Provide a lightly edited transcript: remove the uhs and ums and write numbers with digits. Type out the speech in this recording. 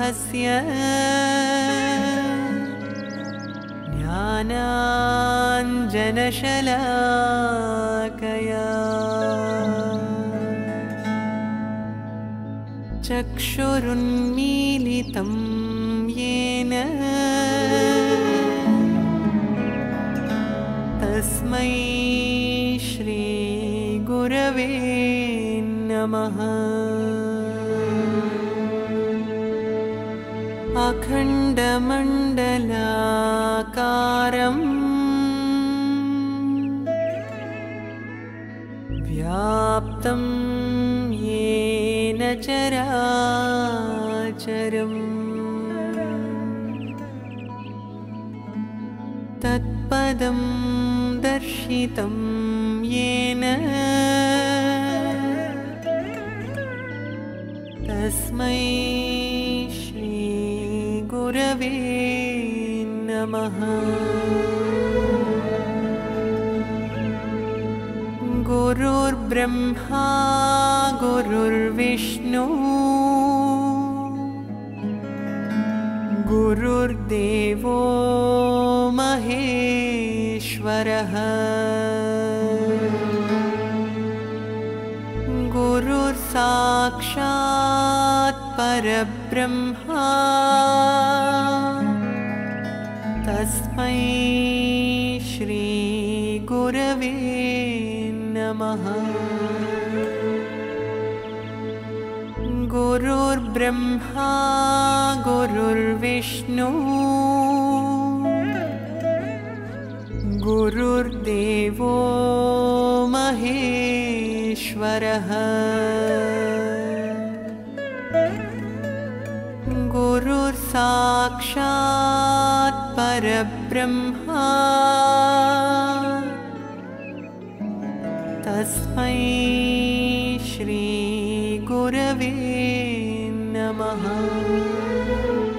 ब्रह्मस्य ज्ञानाञ्जनशलाकया चक्षुरुन्मीलितं येन तस्मै श्रीगुरवे नमः। अखण्डमण्डलाकारम् व्याप्तं येन चराचरम् तत्पदं दर्शितं येन तस्मै श्रीगुरवे नमः। गुरुर्ब्रह्मा गुरुर्विष्णु गुरुर्देवो महेश्वरः गुरुर्साक्षात् परब्रह्मा तस्मै श्रीगुरवे नमः। गुरुर्ब्रह्मा गुरुर्विष्णु गुरुर्देवो महेश्वरः गुरुर्साक्षात् परब्रह्मा तस्मै श्रीगुरवे